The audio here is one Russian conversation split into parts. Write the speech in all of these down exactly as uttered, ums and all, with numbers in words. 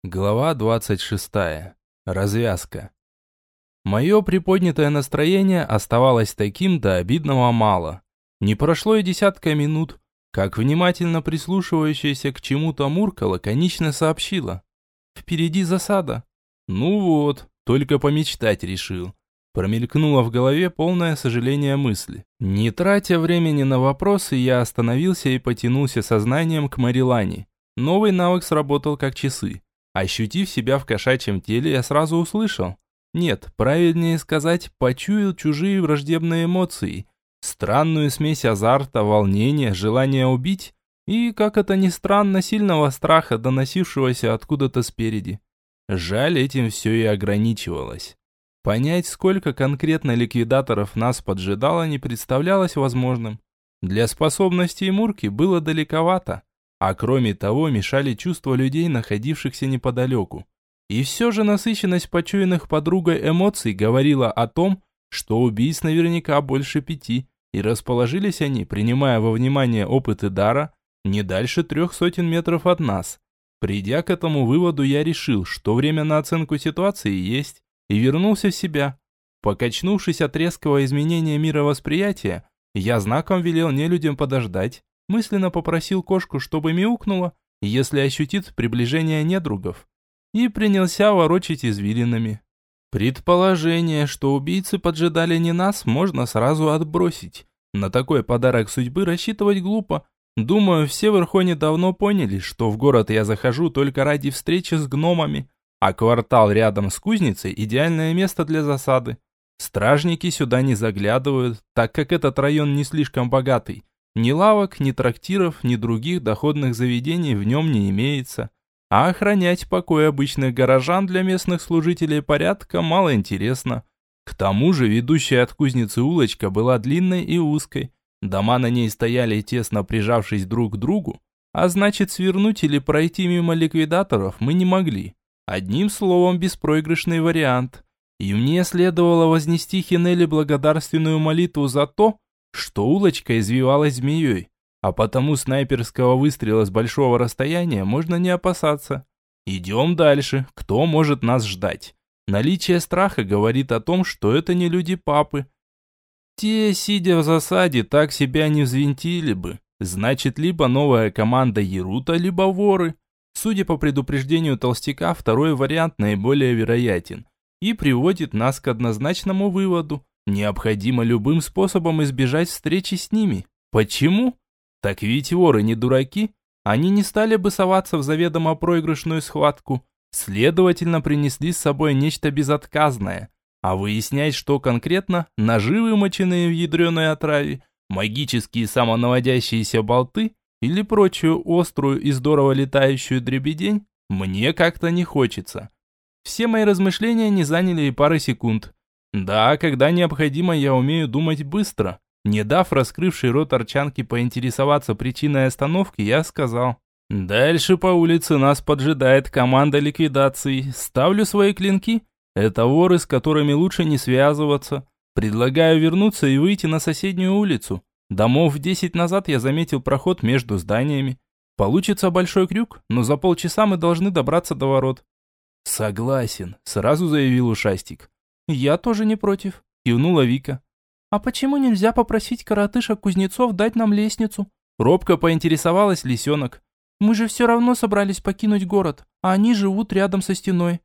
Глава двадцать шестая. Развязка. Мое приподнятое настроение оставалось таким до обидного мало. Не прошло и десятка минут, как внимательно прислушивающаяся к чему-то Мурка лаконично сообщила. «Впереди засада». «Ну вот, только помечтать решил». Промелькнула в голове полное сожаление мысли. Не тратя времени на вопросы, я остановился и потянулся сознанием к Марилане. Новый навык сработал как часы. Ощутив себя в кошачьем теле, я сразу услышал. Нет, правильнее сказать, почуял чужие враждебные эмоции. Странную смесь азарта, волнения, желания убить и, как это ни странно, сильного страха, доносившегося откуда-то спереди. Жаль, этим все и ограничивалось. Понять, сколько конкретно ликвидаторов нас поджидало, не представлялось возможным. Для способностей Мурки было далековато. А кроме того, мешали чувства людей, находившихся неподалеку. И все же насыщенность почуянных подругой эмоций говорила о том, что убийц наверняка больше пяти, и расположились они, принимая во внимание опыты дара, не дальше трех сотен метров от нас. Придя к этому выводу, я решил, что время на оценку ситуации есть, и вернулся в себя. Покачнувшись от резкого изменения мировосприятия, я знаком велел нелюдям подождать, мысленно попросил кошку, чтобы мяукнула, если ощутит приближение недругов, и принялся ворочать извилинами. Предположение, что убийцы поджидали не нас, можно сразу отбросить. На такой подарок судьбы рассчитывать глупо. Думаю, все в Ирхоне давно поняли, что в город я захожу только ради встречи с гномами, а квартал рядом с кузницей – идеальное место для засады. Стражники сюда не заглядывают, так как этот район не слишком богатый. Ни лавок, ни трактиров, ни других доходных заведений в нем не имеется. А охранять покой обычных горожан для местных служителей порядка мало интересно. К тому же ведущая от кузницы улочка была длинной и узкой. Дома на ней стояли тесно прижавшись друг к другу, а значит свернуть или пройти мимо ликвидаторов мы не могли. Одним словом, беспроигрышный вариант. И мне следовало вознести Хинели благодарственную молитву за то, что улочка извивалась змеей, а потому снайперского выстрела с большого расстояния можно не опасаться. Идем дальше, кто может нас ждать? Наличие страха говорит о том, что это не люди папы. Те, сидя в засаде, так себя не взвинтили бы. Значит, либо новая команда Ярута, либо воры. Судя по предупреждению толстяка, второй вариант наиболее вероятен и приводит нас к однозначному выводу. Необходимо любым способом избежать встречи с ними. Почему? Так ведь воры не дураки. Они не стали бы соваться в заведомо проигрышную схватку. Следовательно, принесли с собой нечто безотказное. А выяснять, что конкретно, ножи, вымоченные в ядреной отраве, магические самонаводящиеся болты или прочую острую и здорово летающую дребедень, мне как-то не хочется. Все мои размышления не заняли и пары секунд. Да, когда необходимо, я умею думать быстро. Не дав раскрывшей рот арчанке поинтересоваться причиной остановки, я сказал: «Дальше по улице нас поджидает команда ликвидации. Ставлю свои клинки. Это воры, с которыми лучше не связываться. Предлагаю вернуться и выйти на соседнюю улицу. Домов десять назад я заметил проход между зданиями. Получится большой крюк, но за полчаса мы должны добраться до ворот». «Согласен», — сразу заявил ушастик. «Я тоже не против», – кивнула Вика. «А почему нельзя попросить коротышек-кузнецов дать нам лестницу?» Робко поинтересовалась лисенок. «Мы же все равно собрались покинуть город, а они живут рядом со стеной».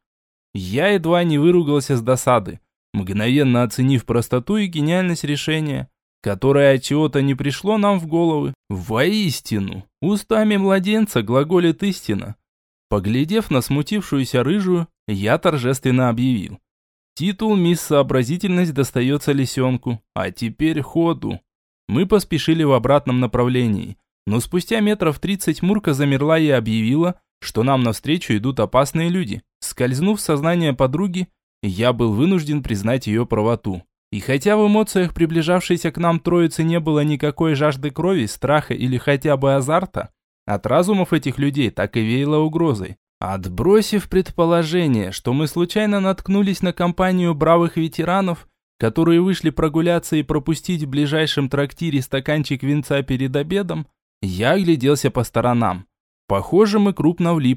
Я едва не выругался с досады, мгновенно оценив простоту и гениальность решения, которое от чего-то не пришло нам в головы. Воистину, устами младенца глаголит истина. Поглядев на смутившуюся рыжую, я торжественно объявил: титул «Мисс Сообразительность» достается лисенку, а теперь ходу. Мы поспешили в обратном направлении, но спустя метров тридцать Мурка замерла и объявила, что нам навстречу идут опасные люди. Скользнув в сознание подруги, я был вынужден признать ее правоту. И хотя в эмоциях приближавшейся к нам троицы не было никакой жажды крови, страха или хотя бы азарта, от разумов этих людей так и веяло угрозой. Отбросив предположение, что мы случайно наткнулись на компанию бравых ветеранов, которые вышли прогуляться и пропустить в ближайшем трактире стаканчик винца перед обедом, я огляделся по сторонам. Похоже, мы крупно влипли.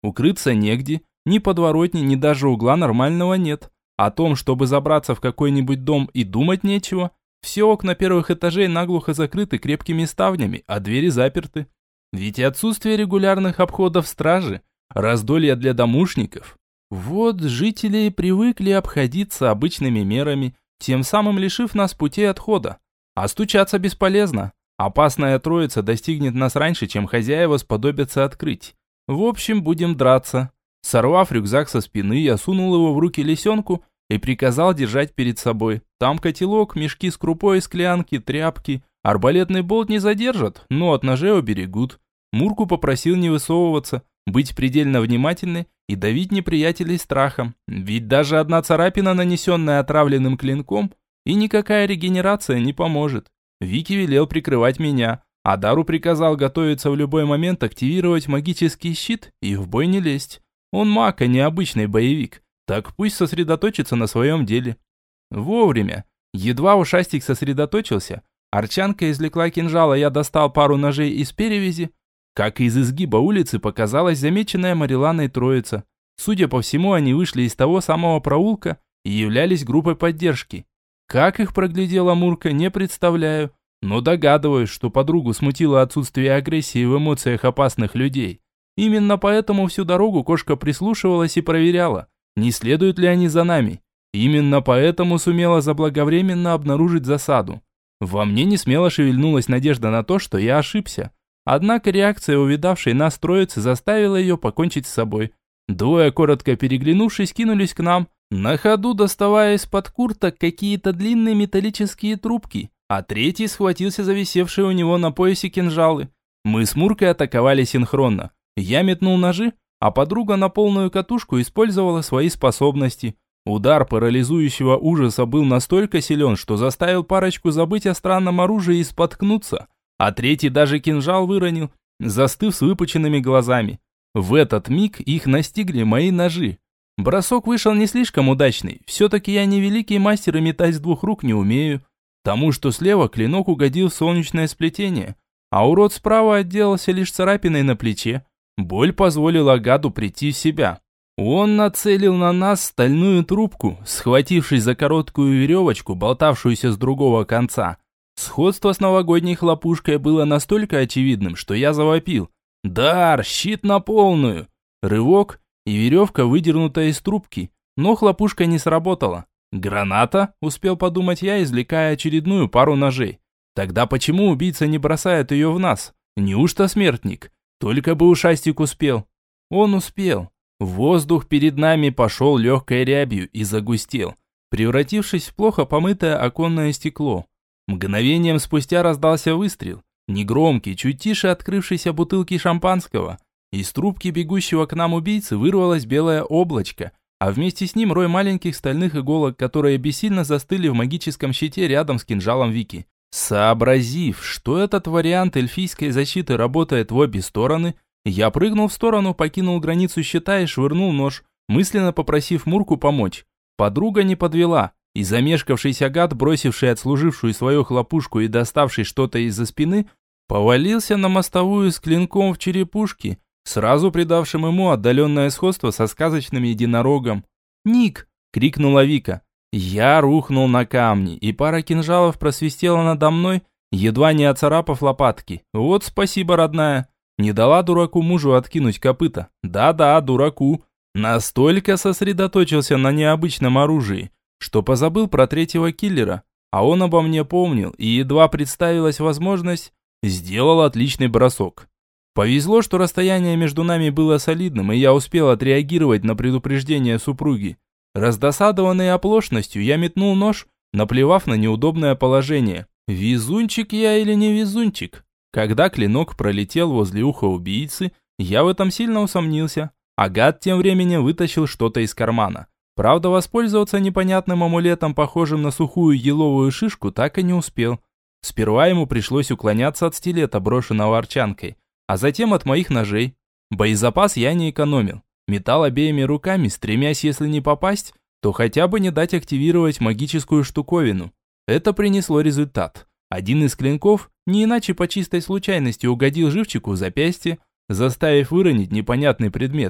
Укрыться негде, ни подворотни, ни даже угла нормального нет. О том, чтобы забраться в какой-нибудь дом, и думать нечего. Все окна первых этажей наглухо закрыты крепкими ставнями, а двери заперты. Ведь и отсутствие регулярных обходов стражи – раздолье для домушников. Вот жители привыкли обходиться обычными мерами, тем самым лишив нас путей отхода. А стучаться бесполезно. Опасная троица достигнет нас раньше, чем хозяева сподобятся открыть. В общем, будем драться. Сорвав рюкзак со спины, я сунул его в руки лисенку и приказал держать перед собой. Там котелок, мешки с крупой, склянки, тряпки. Арбалетный болт не задержат, но от ножей уберегут. Мурку попросил не высовываться, быть предельно внимательной и давить неприятелей страхом. Ведь даже одна царапина, нанесенная отравленным клинком, и никакая регенерация не поможет. Вики велел прикрывать меня, а Дару приказал готовиться в любой момент активировать магический щит и в бой не лезть. Он маг, а не обычный боевик, так пусть сосредоточится на своем деле. Вовремя. Едва ушастик сосредоточился, Арчанка извлекла кинжал, а я достал пару ножей из перевязи, как из изгиба улицы показалась замеченная Мариланой троица. Судя по всему, они вышли из того самого проулка и являлись группой поддержки. Как их проглядела Мурка, не представляю, но догадываюсь, что подругу смутило отсутствие агрессии в эмоциях опасных людей. Именно поэтому всю дорогу кошка прислушивалась и проверяла, не следуют ли они за нами. Именно поэтому сумела заблаговременно обнаружить засаду. Во мне не смело шевельнулась надежда на то, что я ошибся. Однако реакция увидавшей нас троицы заставила ее покончить с собой. Двое, коротко переглянувшись, кинулись к нам, на ходу доставая из-под курток какие-то длинные металлические трубки, а третий схватился за висевшие у него на поясе кинжалы. Мы с Муркой атаковали синхронно. Я метнул ножи, а подруга на полную катушку использовала свои способности. Удар парализующего ужаса был настолько силен, что заставил парочку забыть о странном оружии и споткнуться, а третий даже кинжал выронил, застыв с выпученными глазами. В этот миг их настигли мои ножи. Бросок вышел не слишком удачный, все-таки я не великий мастер и метать с двух рук не умею. Тому, что слева клинок угодил в солнечное сплетение, а урод справа отделался лишь царапиной на плече. Боль позволила гаду прийти в себя. Он нацелил на нас стальную трубку, схватившись за короткую веревочку, болтавшуюся с другого конца. Сходство с новогодней хлопушкой было настолько очевидным, что я завопил. «Дар, щит на полную!» Рывок, и веревка выдернута из трубки, но хлопушка не сработала. «Граната?» – успел подумать я, извлекая очередную пару ножей. «Тогда почему убийца не бросает ее в нас? Неужто смертник? Только бы ушастик успел». Он успел. Воздух перед нами пошел легкой рябью и загустел, превратившись в плохо помытое оконное стекло. Мгновением спустя раздался выстрел, негромкий, чуть тише открывшейся бутылки шампанского. Из трубки бегущего к нам убийцы вырвалось белое облачко, а вместе с ним рой маленьких стальных иголок, которые бессильно застыли в магическом щите рядом с кинжалом Вики. Сообразив, что этот вариант эльфийской защиты работает в обе стороны, я прыгнул в сторону, покинул границу щита и швырнул нож, мысленно попросив Мурку помочь. Подруга не подвела, и замешкавшийся гад, бросивший отслужившую свою хлопушку и доставший что-то из-за спины, повалился на мостовую с клинком в черепушке, сразу придавшим ему отдаленное сходство со сказочным единорогом. «Ник!» – крикнула Вика. Я рухнул на камни, и пара кинжалов просвистела надо мной, едва не оцарапав лопатки. Вот спасибо, родная. Не дала дураку мужу откинуть копыта. Да-да, дураку. Настолько сосредоточился на необычном оружии, что позабыл про третьего киллера. А он обо мне помнил, и едва представилась возможность, сделал отличный бросок. Повезло, что расстояние между нами было солидным, и я успел отреагировать на предупреждение супруги. Раздосадованный оплошностью, я метнул нож, наплевав на неудобное положение. Везунчик я или не везунчик? Когда клинок пролетел возле уха убийцы, я в этом сильно усомнился. А гад тем временем вытащил что-то из кармана. Правда, воспользоваться непонятным амулетом, похожим на сухую еловую шишку, так и не успел. Сперва ему пришлось уклоняться от стилета, брошенного Арчанкой, а затем от моих ножей. Боезапас я не экономил. Метал обеими руками, стремясь, если не попасть, то хотя бы не дать активировать магическую штуковину. Это принесло результат. Один из клинков, не иначе по чистой случайности, угодил живчику в запястье, заставив выронить непонятный предмет.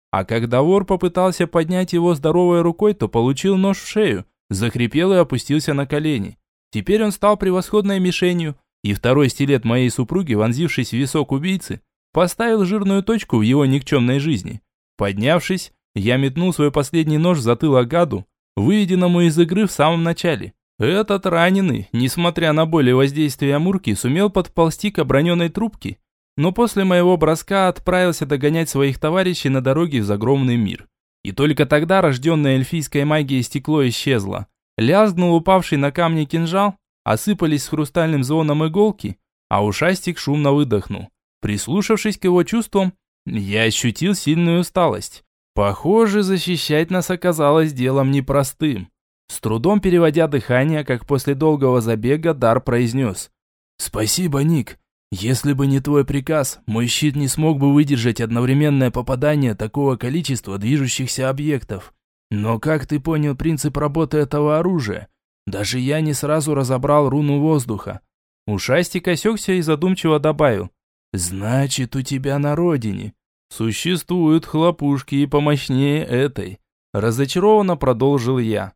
А когда вор попытался поднять его здоровой рукой, то получил нож в шею, захрипел и опустился на колени. Теперь он стал превосходной мишенью, и второй стилет моей супруги, вонзившись в висок убийцы, поставил жирную точку в его никчемной жизни. Поднявшись, я метнул свой последний нож в затылок гаду, выведенному из игры в самом начале. Этот раненый, несмотря на боль и воздействие Мурки, сумел подползти к оброненной трубке, но после моего броска отправился догонять своих товарищей на дороге в загромный мир. И только тогда рожденная эльфийской магией стекло исчезло. Лязгнул упавший на камни кинжал, осыпались с хрустальным звоном иголки, а ушастик шумно выдохнул. Прислушавшись к его чувствам, я ощутил сильную усталость. Похоже, защищать нас оказалось делом непростым. С трудом переводя дыхание, как после долгого забега, Дар произнес: «Спасибо, Ник. Если бы не твой приказ, мой щит не смог бы выдержать одновременное попадание такого количества движущихся объектов. Но как ты понял принцип работы этого оружия? Даже я не сразу разобрал руну воздуха». Ушастик осекся и задумчиво добавил: «Значит, у тебя на родине существуют хлопушки и помощнее этой». Разочарованно продолжил я.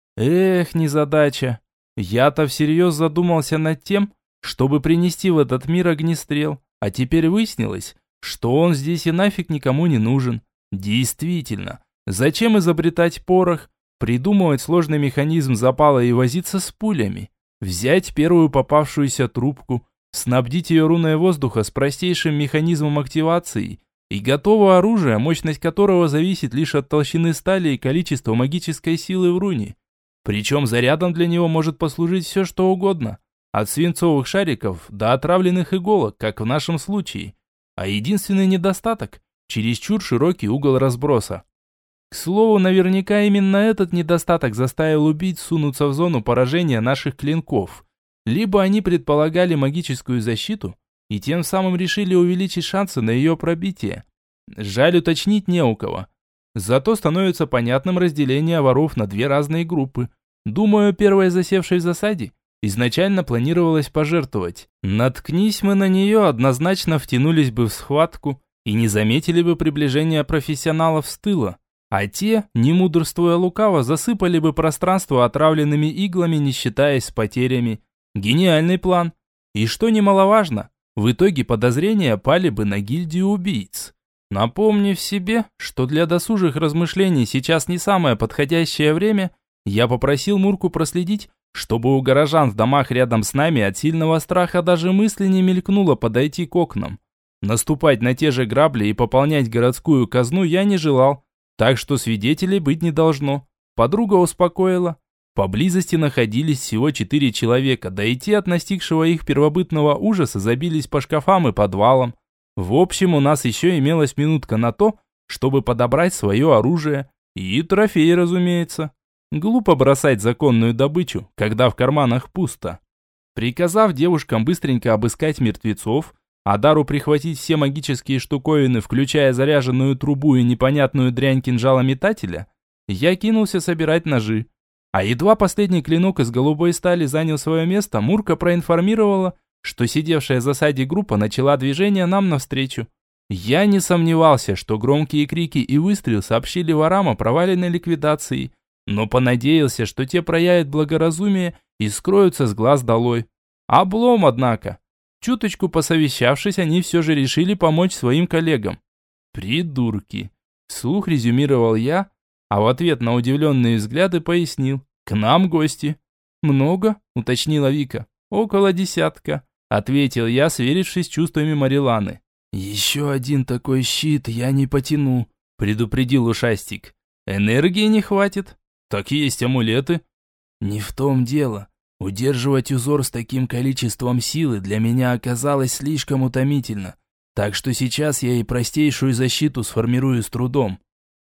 Эх, незадача. Я-то всерьез задумался над тем, чтобы принести в этот мир огнестрел, а теперь выяснилось, что он здесь и нафиг никому не нужен. Действительно, зачем изобретать порох, придумывать сложный механизм запала и возиться с пулями? Взять первую попавшуюся трубку, снабдить ее руной воздуха с простейшим механизмом активации и готово оружие, мощность которого зависит лишь от толщины стали и количества магической силы в руне. Причем зарядом для него может послужить все что угодно, от свинцовых шариков до отравленных иголок, как в нашем случае. А единственный недостаток – чересчур широкий угол разброса. К слову, наверняка именно этот недостаток заставил убийц сунуться в зону поражения наших клинков. Либо они предполагали магическую защиту и тем самым решили увеличить шансы на ее пробитие. Жаль, уточнить не у кого. Зато становится понятным разделение воров на две разные группы. Думаю, первая, засевшей в засаде, изначально планировалось пожертвовать. Наткнись мы на нее, однозначно втянулись бы в схватку и не заметили бы приближения профессионалов с тыла. А те, не мудрствуя лукаво, засыпали бы пространство отравленными иглами, не считаясь с потерями. Гениальный план. И что немаловажно, в итоге подозрения пали бы на гильдию убийц. Напомнив себе, что для досужих размышлений сейчас не самое подходящее время, я попросил Мурку проследить, чтобы у горожан в домах рядом с нами от сильного страха даже мысли не мелькнуло подойти к окнам. Наступать на те же грабли и пополнять городскую казну я не желал, так что свидетелей быть не должно. Подруга успокоила. Поблизости находились всего четыре человека, да и те от настигшего их первобытного ужаса забились по шкафам и подвалам. В общем, у нас еще имелась минутка на то, чтобы подобрать свое оружие. И трофеи, разумеется. Глупо бросать законную добычу, когда в карманах пусто. Приказав девушкам быстренько обыскать мертвецов, а Дару прихватить все магические штуковины, включая заряженную трубу и непонятную дрянь кинжала-метателя, я кинулся собирать ножи. А едва последний клинок из голубой стали занял свое место, Мурка проинформировала, что сидевшая в засаде группа начала движение нам навстречу. Я не сомневался, что громкие крики и выстрел сообщили ворам о проваленной ликвидации, но понадеялся, что те проявят благоразумие и скроются с глаз долой. Облом, однако. Чуточку посовещавшись, они все же решили помочь своим коллегам. «Придурки!» – вслух резюмировал я, а в ответ на удивленные взгляды пояснил: «К нам гости». «Много?» – уточнила Вика. «Около десятка», – ответил я, сверившись с чувствами Мариланы. «Еще один такой щит я не потяну», – предупредил ушастик. «Энергии не хватит. Так есть амулеты». «Не в том дело. Удерживать узор с таким количеством силы для меня оказалось слишком утомительно. Так что сейчас я и простейшую защиту сформирую с трудом».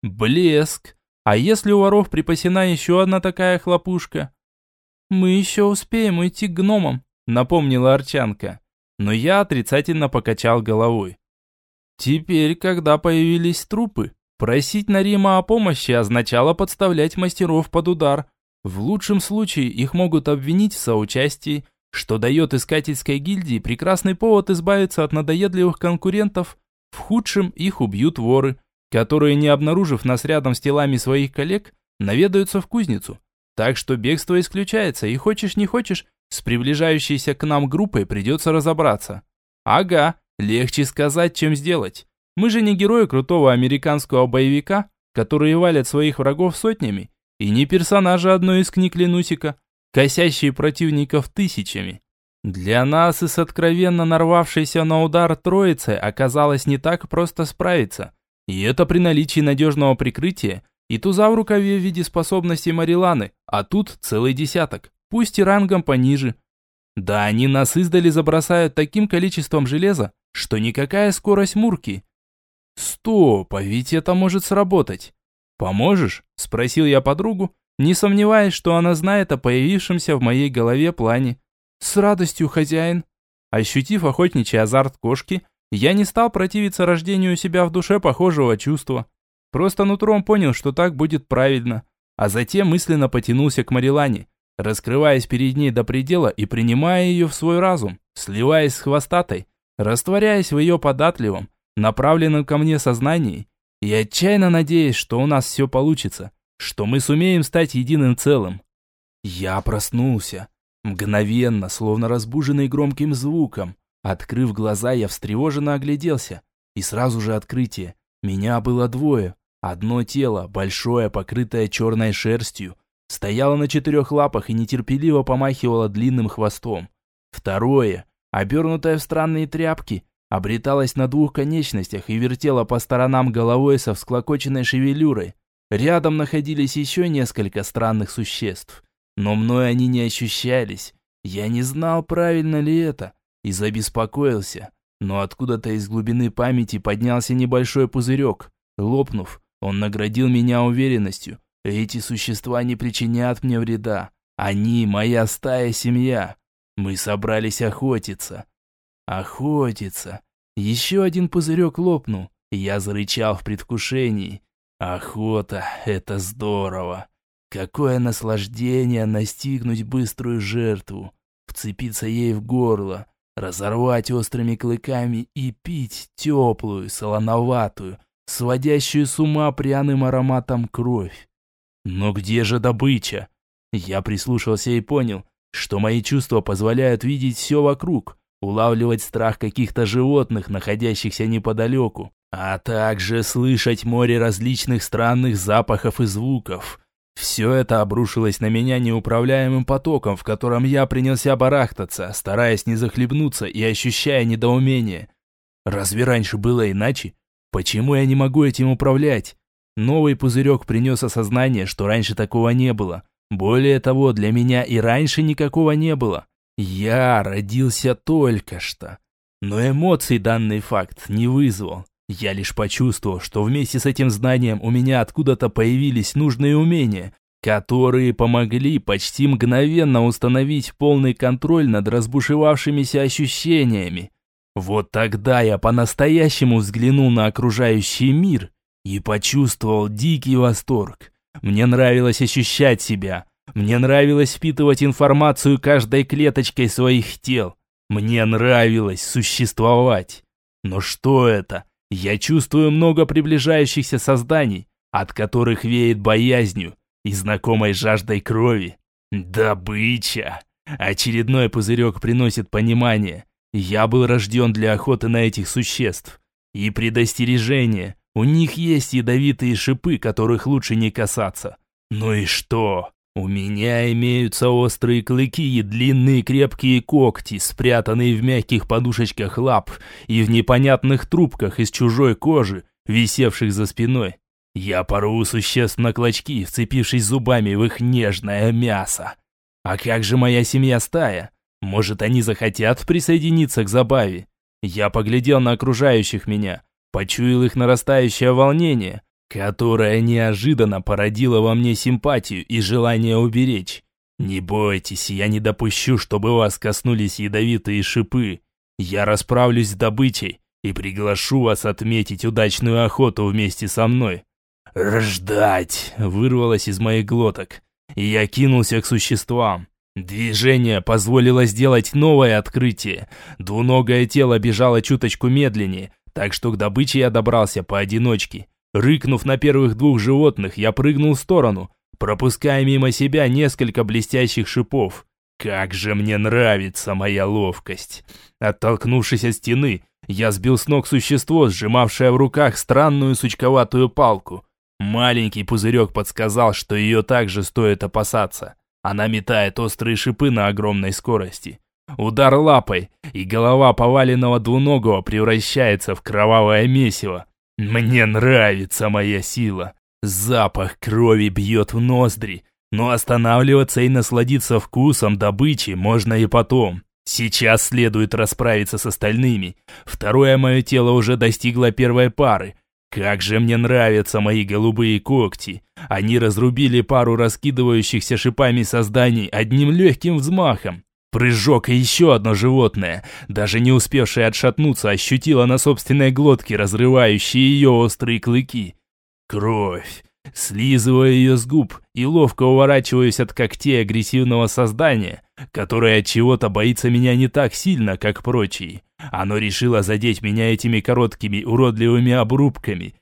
«Блеск! А если у воров припасена еще одна такая хлопушка?» «Мы еще успеем уйти к гномам», — напомнила Арчанка. Но я отрицательно покачал головой. Теперь, когда появились трупы, просить Нарима о помощи означало подставлять мастеров под удар. В лучшем случае их могут обвинить в соучастии, что дает искательской гильдии прекрасный повод избавиться от надоедливых конкурентов. В худшем их убьют воры. которые, не обнаружив нас рядом с телами своих коллег, наведаются в кузницу. Так что бегство исключается, и хочешь не хочешь, с приближающейся к нам группой придется разобраться. Ага, легче сказать, чем сделать. Мы же не герои крутого американского боевика, которые валят своих врагов сотнями, и не персонажи одной из книг Ленусика, косящие противников тысячами. Для нас и с откровенно нарвавшейся на удар троицей оказалось не так просто справиться. И это при наличии надежного прикрытия и туза в рукаве в виде способностей Мариланы, а тут целый десяток, пусть и рангом пониже. Да они нас издали забросают таким количеством железа, что никакая скорость Мурки. Стоп, а ведь это может сработать. «Поможешь?» – спросил я подругу, не сомневаясь, что она знает о появившемся в моей голове плане. «С радостью, хозяин». Ощутив охотничий азарт кошки, я не стал противиться рождению у себя в душе похожего чувства. Просто нутром понял, что так будет правильно, а затем мысленно потянулся к Марилане, раскрываясь перед ней до предела и принимая ее в свой разум, сливаясь с хвостатой, растворяясь в ее податливом, направленном ко мне сознании, и отчаянно надеясь, что у нас все получится, что мы сумеем стать единым целым. Я проснулся. Мгновенно, словно разбуженный громким звуком. Открыв глаза, я встревоженно огляделся. И сразу же открытие. Меня было двое. Одно тело, большое, покрытое черной шерстью, стояло на четырех лапах и нетерпеливо помахивало длинным хвостом. Второе, обернутое в странные тряпки, обреталось на двух конечностях и вертело по сторонам головой со всклокоченной шевелюрой. Рядом находились еще несколько странных существ. Но мной они не ощущались. Я не знал, правильно ли это, и забеспокоился. Но откуда-то из глубины памяти поднялся небольшой пузырек. Лопнув, он наградил меня уверенностью. Эти существа не причинят мне вреда. Они моя стая-семья. Мы собрались охотиться. Охотиться. Еще один пузырек лопнул. Я зарычал в предвкушении. Охота — это здорово. Какое наслаждение настигнуть быструю жертву, вцепиться ей в горло, разорвать острыми клыками и пить теплую, солоноватую, сводящую с ума пряным ароматом кровь. Но где же добыча? Я прислушался и понял, что мои чувства позволяют видеть все вокруг, улавливать страх каких-то животных, находящихся неподалеку, а также слышать море различных странных запахов и звуков. Все это обрушилось на меня неуправляемым потоком, в котором я принялся барахтаться, стараясь не захлебнуться и ощущая недоумение. Разве раньше было иначе? Почему я не могу этим управлять? Новый пузырек принес осознание, что раньше такого не было. Более того, для меня и раньше никакого не было. Я родился только что. Но эмоций данный факт не вызвал. Я лишь почувствовал, что вместе с этим знанием у меня откуда-то появились нужные умения, которые помогли почти мгновенно установить полный контроль над разбушевавшимися ощущениями. Вот тогда я по-настоящему взглянул на окружающий мир и почувствовал дикий восторг. Мне нравилось ощущать себя, мне нравилось впитывать информацию каждой клеточкой своих тел, мне нравилось существовать. Но что это? Я чувствую много приближающихся созданий, от которых веет боязнью и знакомой жаждой крови. Добыча! Очередной пузырек приносит понимание. Я был рожден для охоты на этих существ. И предостережение. У них есть ядовитые шипы, которых лучше не касаться. Ну и что? У меня имеются острые клыки и длинные крепкие когти, спрятанные в мягких подушечках лап и в непонятных трубках из чужой кожи, висевших за спиной. Я порву существ на клочки, вцепившись зубами в их нежное мясо. А как же моя семья-стая? Может, они захотят присоединиться к забаве? Я поглядел на окружающих меня, почуял их нарастающее волнение, которая неожиданно породила во мне симпатию и желание уберечь. Не бойтесь, я не допущу, чтобы вас коснулись ядовитые шипы. Я расправлюсь с добычей и приглашу вас отметить удачную охоту вместе со мной. «Рождать!» – вырвалось из моих глоток, и я кинулся к существам. Движение позволило сделать новое открытие. Двуногое тело бежало чуточку медленнее, так что к добыче я добрался поодиночке. Рыкнув на первых двух животных, я прыгнул в сторону, пропуская мимо себя несколько блестящих шипов. Как же мне нравится моя ловкость! Оттолкнувшись от стены, я сбил с ног существо, сжимавшее в руках странную сучковатую палку. Маленький пузырек подсказал, что ее также стоит опасаться. Она метает острые шипы на огромной скорости. Удар лапой, и голова поваленного двуногого превращается в кровавое месиво. Мне нравится моя сила. Запах крови бьет в ноздри, но останавливаться и насладиться вкусом добычи можно и потом. Сейчас следует расправиться с остальными. Второе мое тело уже достигло первой пары. Как же мне нравятся мои голубые когти. Они разрубили пару раскидывающихся шипами созданий одним легким взмахом. Прыжок, и еще одно животное, даже не успевшее отшатнуться, ощутило на собственной глотке разрывающие ее острые клыки. Кровь. Слизываю ее с губ и ловко уворачиваюсь от когтей агрессивного создания, которое от чего-то боится меня не так сильно, как прочие. Оно решило задеть меня этими короткими уродливыми обрубками.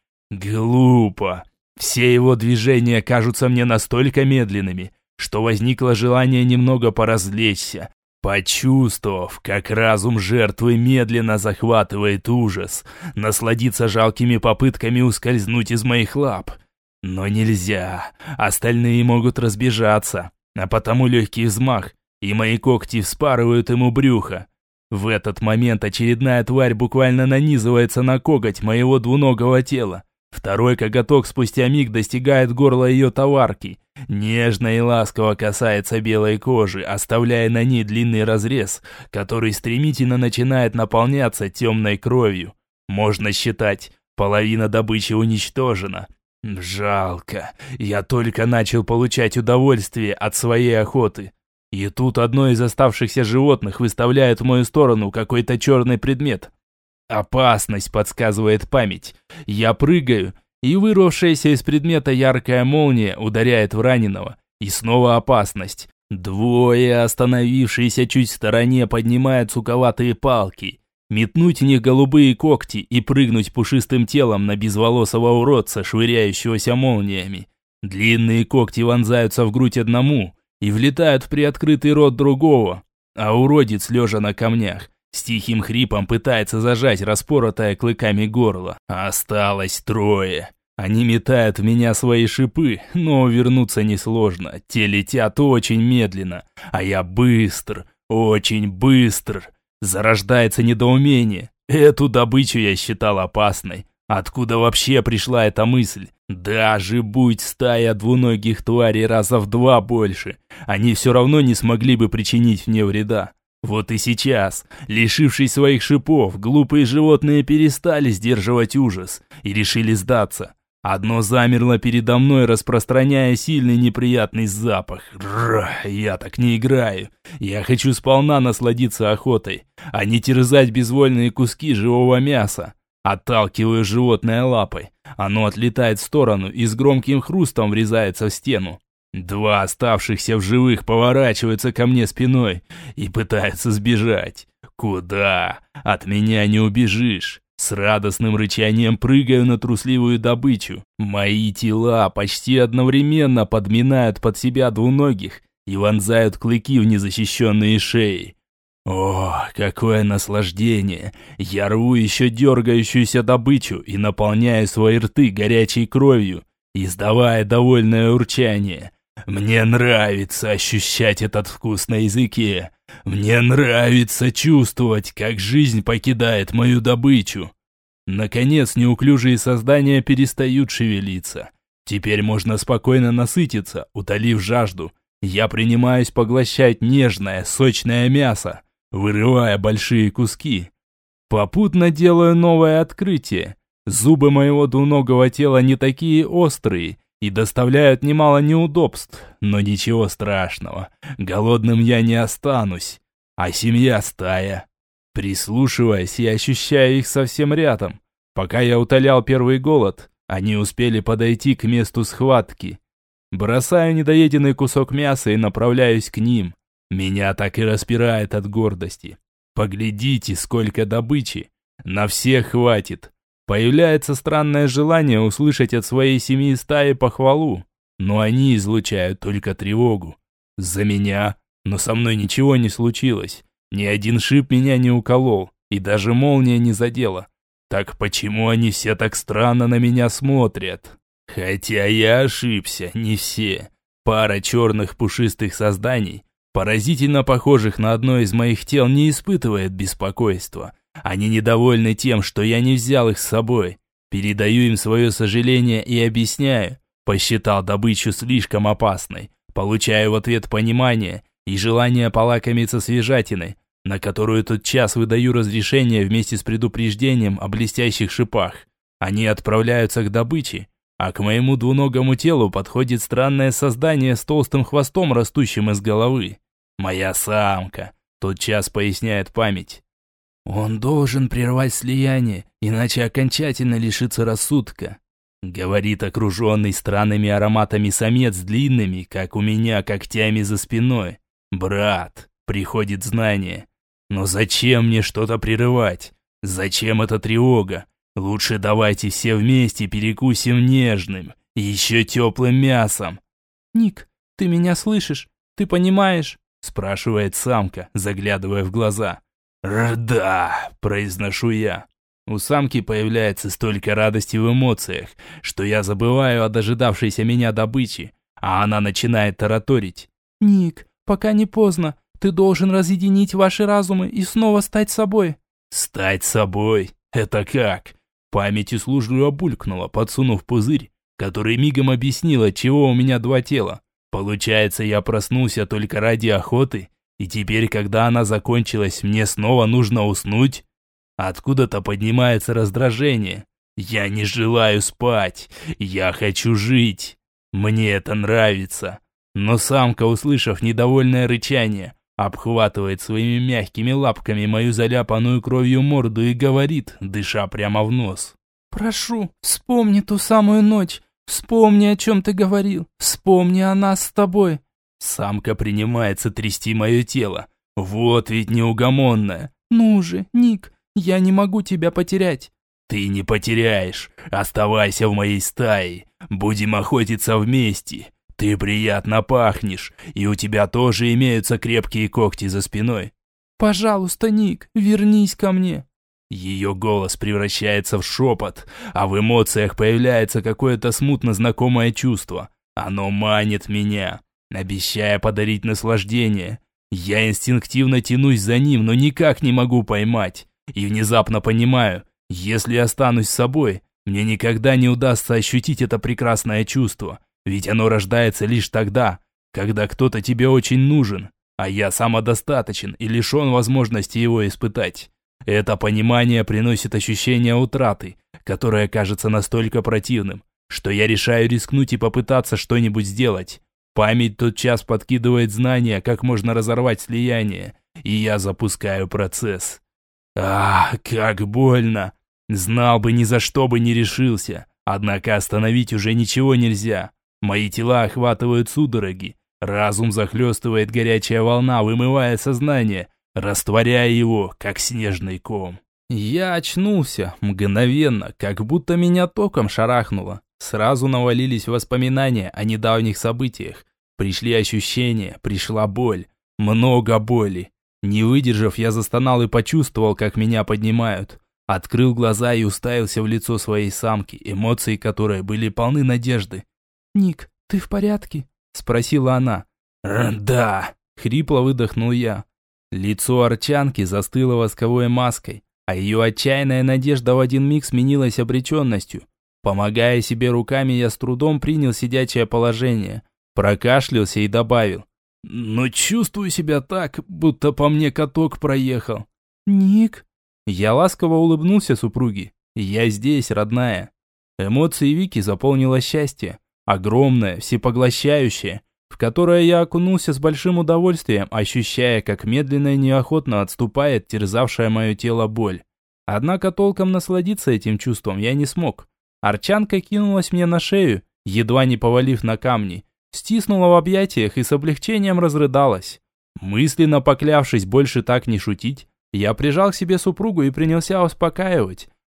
Глупо. Все его движения кажутся мне настолько медленными, что возникло желание немного поразвлечься. Почувствовав, как разум жертвы медленно захватывает ужас, насладиться жалкими попытками ускользнуть из моих лап. Но нельзя, остальные могут разбежаться, а потому легкий взмах, и мои когти вспарывают ему брюхо. В этот момент очередная тварь буквально нанизывается на коготь моего двуногого тела. Второй коготок спустя миг достигает горла ее товарки, нежно и ласково касается белой кожи, оставляя на ней длинный разрез, который стремительно начинает наполняться темной кровью. Можно считать, половина добычи уничтожена. Жалко, я только начал получать удовольствие от своей охоты. И тут одно из оставшихся животных выставляет в мою сторону какой-то черный предмет. Опасность, подсказывает память. Я прыгаю, и вырвавшаяся из предмета яркая молния ударяет в раненого. И снова опасность. Двое, остановившиеся чуть в стороне, поднимают суковатые палки. Метнуть в них голубые когти и прыгнуть пушистым телом на безволосого уродца, швыряющегося молниями. Длинные когти вонзаются в грудь одному и влетают в приоткрытый рот другого, а уродец, лежа на камнях, с тихим хрипом пытается зажать распоротое клыками горло. Осталось трое. Они метают в меня свои шипы, но вернуться несложно. Те летят очень медленно, а я быстр, очень быстр. Зарождается недоумение. Эту добычу я считал опасной. Откуда вообще пришла эта мысль? Даже будь стая двуногих тварей раза в два больше, они все равно не смогли бы причинить мне вреда. Вот и сейчас, лишившись своих шипов, глупые животные перестали сдерживать ужас и решили сдаться. Одно замерло передо мной, распространяя сильный неприятный запах. Рр, я так не играю. Я хочу сполна насладиться охотой, а не терзать безвольные куски живого мяса. Отталкиваю животное лапой. Оно отлетает в сторону и с громким хрустом врезается в стену. Два оставшихся в живых поворачиваются ко мне спиной и пытаются сбежать. Куда? От меня не убежишь. С радостным рычанием прыгаю на трусливую добычу. Мои тела почти одновременно подминают под себя двуногих и вонзают клыки в незащищенные шеи. О, какое наслаждение! Я рву еще дергающуюся добычу и наполняю свои рты горячей кровью, издавая довольное урчание. Мне нравится ощущать этот вкус на языке. Мне нравится чувствовать, как жизнь покидает мою добычу. Наконец, неуклюжие создания перестают шевелиться. Теперь можно спокойно насытиться, утолив жажду. Я принимаюсь поглощать нежное, сочное мясо, вырывая большие куски. Попутно делаю новое открытие. Зубы моего двуногого тела не такие острые и доставляют немало неудобств, но ничего страшного. Голодным я не останусь, а семья стая. Прислушиваясь, я ощущаю их совсем рядом. Пока я утолял первый голод, они успели подойти к месту схватки. Бросаю недоеденный кусок мяса и направляюсь к ним. Меня так и распирает от гордости. Поглядите, сколько добычи. На всех хватит. Появляется странное желание услышать от своей семьи стаи похвалу, но они излучают только тревогу. За меня, но со мной ничего не случилось. Ни один шип меня не уколол, и даже молния не задела. Так почему они все так странно на меня смотрят? Хотя я ошибся, не все. Пара черных пушистых созданий, поразительно похожих на одно из моих тел, не испытывает беспокойства. Они недовольны тем, что я не взял их с собой. Передаю им свое сожаление и объясняю. Посчитал добычу слишком опасной. Получаю в ответ понимание и желание полакомиться свежатиной, на которую тот час выдаю разрешение вместе с предупреждением о блестящих шипах. Они отправляются к добыче, а к моему двуногому телу подходит странное создание с толстым хвостом, растущим из головы. Моя самка, тот час поясняет память. Он должен прервать слияние, иначе окончательно лишится рассудка. Говорит окруженный странными ароматами самец с длинными, как у меня, когтями за спиной. Брат, приходит знание. Но зачем мне что-то прерывать? Зачем эта тревога? Лучше давайте все вместе перекусим нежным, еще теплым мясом. Ник, ты меня слышишь? Ты понимаешь? Спрашивает самка, заглядывая в глаза. «Да», – произношу я. У самки появляется столько радости в эмоциях, что я забываю о дожидавшейся меня добыче, а она начинает тараторить. «Ник, пока не поздно, ты должен разъединить ваши разумы и снова стать собой». «Стать собой? Это как?» Память услужливо булькнула, подсунув пузырь, который мигом объяснил, отчего у меня два тела. Получается, я проснулся только ради охоты? И теперь, когда она закончилась, мне снова нужно уснуть? Откуда-то поднимается раздражение. Я не желаю спать. Я хочу жить. Мне это нравится. Но самка, услышав недовольное рычание, обхватывает своими мягкими лапками мою заляпанную кровью морду и говорит, дыша прямо в нос. «Прошу, вспомни ту самую ночь. Вспомни, о чем ты говорил. Вспомни о нас с тобой». Самка принимается трясти мое тело. Вот ведь неугомонная. «Ну же, Ник, я не могу тебя потерять». «Ты не потеряешь. Оставайся в моей стае. Будем охотиться вместе. Ты приятно пахнешь, и у тебя тоже имеются крепкие когти за спиной». «Пожалуйста, Ник, вернись ко мне». Ее голос превращается в шепот, а в эмоциях появляется какое-то смутно знакомое чувство. Оно манит меня, обещая подарить наслаждение. Я инстинктивно тянусь за ним, но никак не могу поймать. И внезапно понимаю, если останусь собой, мне никогда не удастся ощутить это прекрасное чувство. Ведь оно рождается лишь тогда, когда кто-то тебе очень нужен, а я самодостаточен и лишен возможности его испытать. Это понимание приносит ощущение утраты, которое кажется настолько противным, что я решаю рискнуть и попытаться что-нибудь сделать. Память тотчас подкидывает знания, как можно разорвать слияние, и я запускаю процесс. Ах, как больно! Знал бы, ни за что бы не решился, однако остановить уже ничего нельзя. Мои тела охватывают судороги, разум захлестывает горячая волна, вымывая сознание, растворяя его, как снежный ком. Я очнулся, мгновенно, как будто меня током шарахнуло. Сразу навалились воспоминания о недавних событиях. Пришли ощущения, пришла боль. Много боли. Не выдержав, я застонал и почувствовал, как меня поднимают. Открыл глаза и уставился в лицо своей самки, эмоции которой были полны надежды. «Ник, ты в порядке?» – спросила она. «Да», – хрипло выдохнул я. Лицо арчанки застыло восковой маской, а ее отчаянная надежда в один миг сменилась обреченностью. Помогая себе руками, я с трудом принял сидячее положение, прокашлялся и добавил. «Но чувствую себя так, будто по мне каток проехал». «Ник?» Я ласково улыбнулся супруге. «Я здесь, родная». Эмоции Вики заполнило счастье. Огромное, всепоглощающее, в которое я окунулся с большим удовольствием, ощущая, как медленно и неохотно отступает терзавшая мое тело боль. Однако толком насладиться этим чувством я не смог. Арчанка кинулась мне на шею, едва не повалив на камни, стиснула в объятиях и с облегчением разрыдалась. Мысленно поклявшись больше так не шутить, я прижал к себе супругу и принялся успокаивать,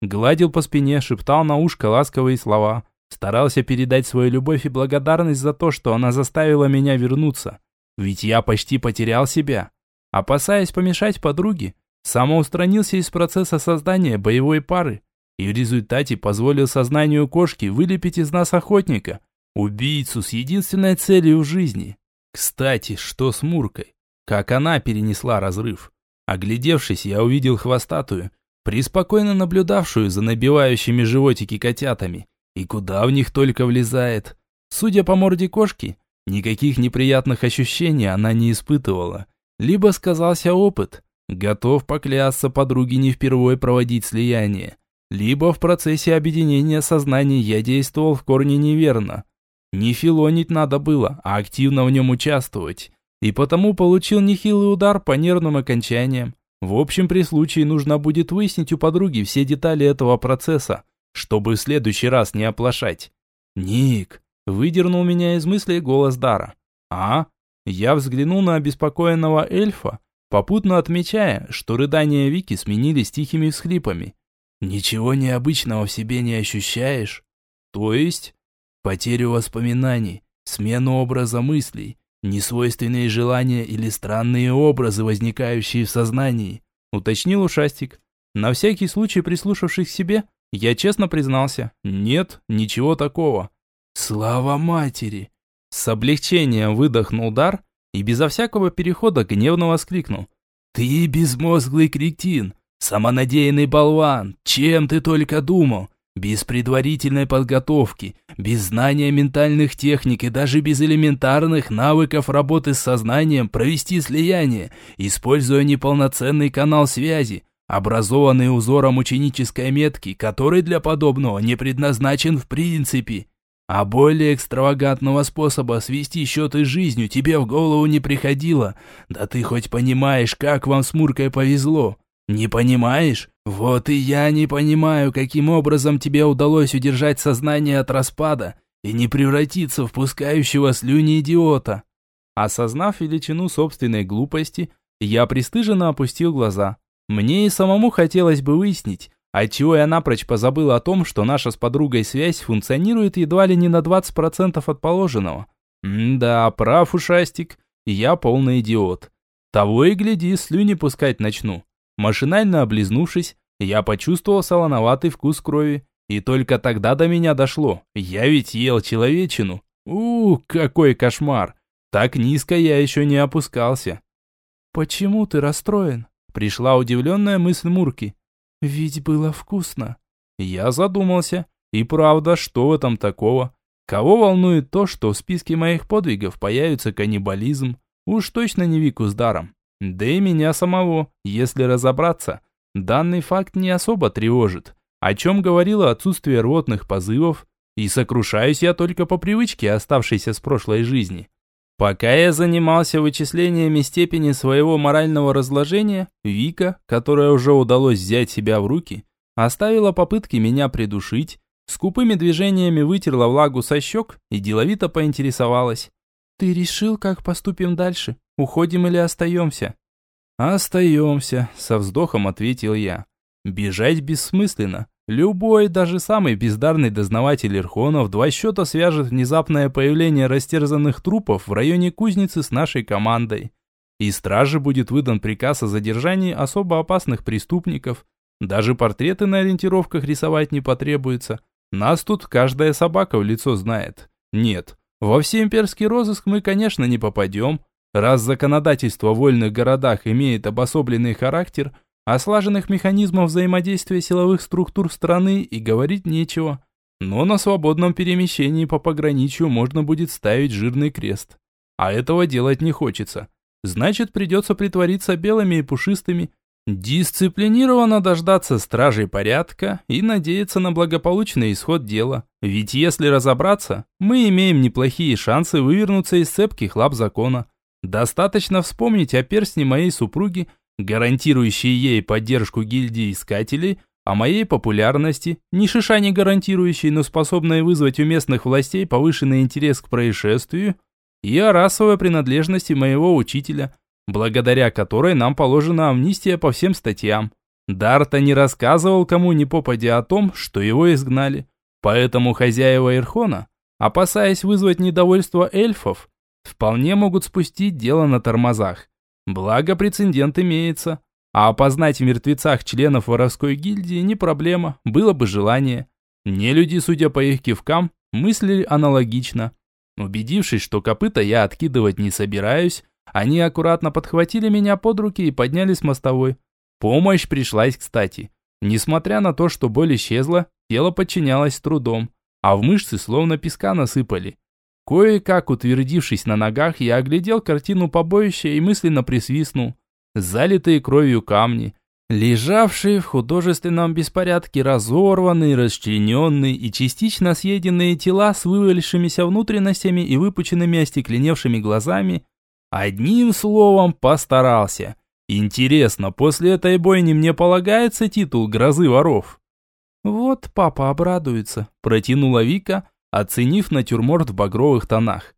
Гладил по спине, шептал на ушко ласковые слова. Старался передать свою любовь и благодарность за то, что она заставила меня вернуться. Ведь я почти потерял себя. Опасаясь помешать подруге, самоустранился из процесса создания боевой пары и в результате позволил сознанию кошки вылепить из нас охотника, убийцу с единственной целью в жизни. Кстати, что с Муркой? Как она перенесла разрыв? Оглядевшись, я увидел хвостатую, преспокойно наблюдавшую за набивающими животики котятами. И куда в них только влезает. Судя по морде кошки, никаких неприятных ощущений она не испытывала. Либо сказался опыт, готов поклясться подруге не впервые проводить слияние. Либо в процессе объединения сознаний я действовал в корне неверно. Не филонить надо было, а активно в нем участвовать. И потому получил нехилый удар по нервным окончаниям. В общем, при случае нужно будет выяснить у подруги все детали этого процесса, чтобы в следующий раз не оплошать. «Ник!» – выдернул меня из мыслей голос Дара. «А?» Я взглянул на обеспокоенного эльфа, попутно отмечая, что рыдания Вики сменились тихими всхлипами. «Ничего необычного в себе не ощущаешь?» «То есть?» «Потерю воспоминаний, смену образа мыслей, несвойственные желания или странные образы, возникающие в сознании», – уточнил ушастик. На всякий случай, прислушавшись к себе, я честно признался, нет, ничего такого. «Слава матери!» С облегчением выдохнул Дар и безо всякого перехода гневно воскликнул. «Ты безмозглый кретин, самонадеянный болван, чем ты только думал? Без предварительной подготовки, без знания ментальных техник и даже без элементарных навыков работы с сознанием провести слияние, используя неполноценный канал связи, образованный узором ученической метки, который для подобного не предназначен в принципе. А более экстравагантного способа свести счеты с жизнью тебе в голову не приходило. Да ты хоть понимаешь, как вам с Муркой повезло? Не понимаешь? Вот и я не понимаю, каким образом тебе удалось удержать сознание от распада и не превратиться в пускающего слюни идиота». Осознав величину собственной глупости, я пристыженно опустил глаза. Мне и самому хотелось бы выяснить, отчего я напрочь позабыл о том, что наша с подругой связь функционирует едва ли не на двадцать процентов от положенного. М-да, прав ушастик, я полный идиот. Того и гляди, слюни пускать начну. Машинально облизнувшись, я почувствовал солоноватый вкус крови, и только тогда до меня дошло, я ведь ел человечину. У, какой кошмар! Так низко я еще не опускался. «Почему ты расстроен?» Пришла удивленная мысль Мурки. «Ведь было вкусно». Я задумался. И правда, что в этом такого? Кого волнует то, что в списке моих подвигов появится каннибализм? Уж точно не Вику с Даром. Да и меня самого, если разобраться. Данный факт не особо тревожит. О чем говорило отсутствие рвотных позывов. И сокрушаюсь я только по привычке, оставшейся с прошлой жизни. Пока я занимался вычислениями степени своего морального разложения, Вика, которая уже удалось взять себя в руки, оставила попытки меня придушить, скупыми движениями вытерла влагу со щек и деловито поинтересовалась. «Ты решил, как поступим дальше? Уходим или остаемся?» «Остаемся», — со вздохом ответил я. «Бежать бессмысленно. Любой, даже самый бездарный дознаватель Ирхона в два счета свяжет внезапное появление растерзанных трупов в районе кузницы с нашей командой. И страже будет выдан приказ о задержании особо опасных преступников. Даже портреты на ориентировках рисовать не потребуется. Нас тут каждая собака в лицо знает. Нет, во всеимперский розыск мы, конечно, не попадем. Раз законодательство в вольных городах имеет обособленный характер, о слаженных механизмах взаимодействия силовых структур страны и говорить нечего. Но на свободном перемещении по пограничью можно будет ставить жирный крест. А этого делать не хочется. Значит, придется притвориться белыми и пушистыми, дисциплинированно дождаться стражей порядка и надеяться на благополучный исход дела. Ведь если разобраться, мы имеем неплохие шансы вывернуться из цепких лап закона. Достаточно вспомнить о перстне моей супруги, гарантирующей ей поддержку гильдии искателей, о моей популярности, ни шиша не гарантирующей, но способной вызвать у местных властей повышенный интерес к происшествию, и о расовой принадлежности моего учителя, благодаря которой нам положена амнистия по всем статьям. Дарта не рассказывал кому ни попадя о том, что его изгнали. Поэтому хозяева Ирхона, опасаясь вызвать недовольство эльфов, вполне могут спустить дело на тормозах. Благо прецедент имеется. А опознать в мертвецах членов воровской гильдии не проблема, было бы желание. Нелюди, судя по их кивкам, мыслили аналогично. Убедившись, что копыта я откидывать не собираюсь, они аккуратно подхватили меня под руки и подняли с мостовой. Помощь пришлась кстати. Несмотря на то, что боль исчезла, тело подчинялось с трудом, а в мышцы словно песка насыпали. Кое-как утвердившись на ногах, я оглядел картину побоища и мысленно присвистнул. Залитые кровью камни, лежавшие в художественном беспорядке разорванные, расчлененные и частично съеденные тела с вывалившимися внутренностями и выпученными остекленевшими глазами. Одним словом, постарался. Интересно, после этой бойни мне полагается титул грозы воров? Вот папа обрадуется, протянула Вика, оценив натюрморт в багровых тонах.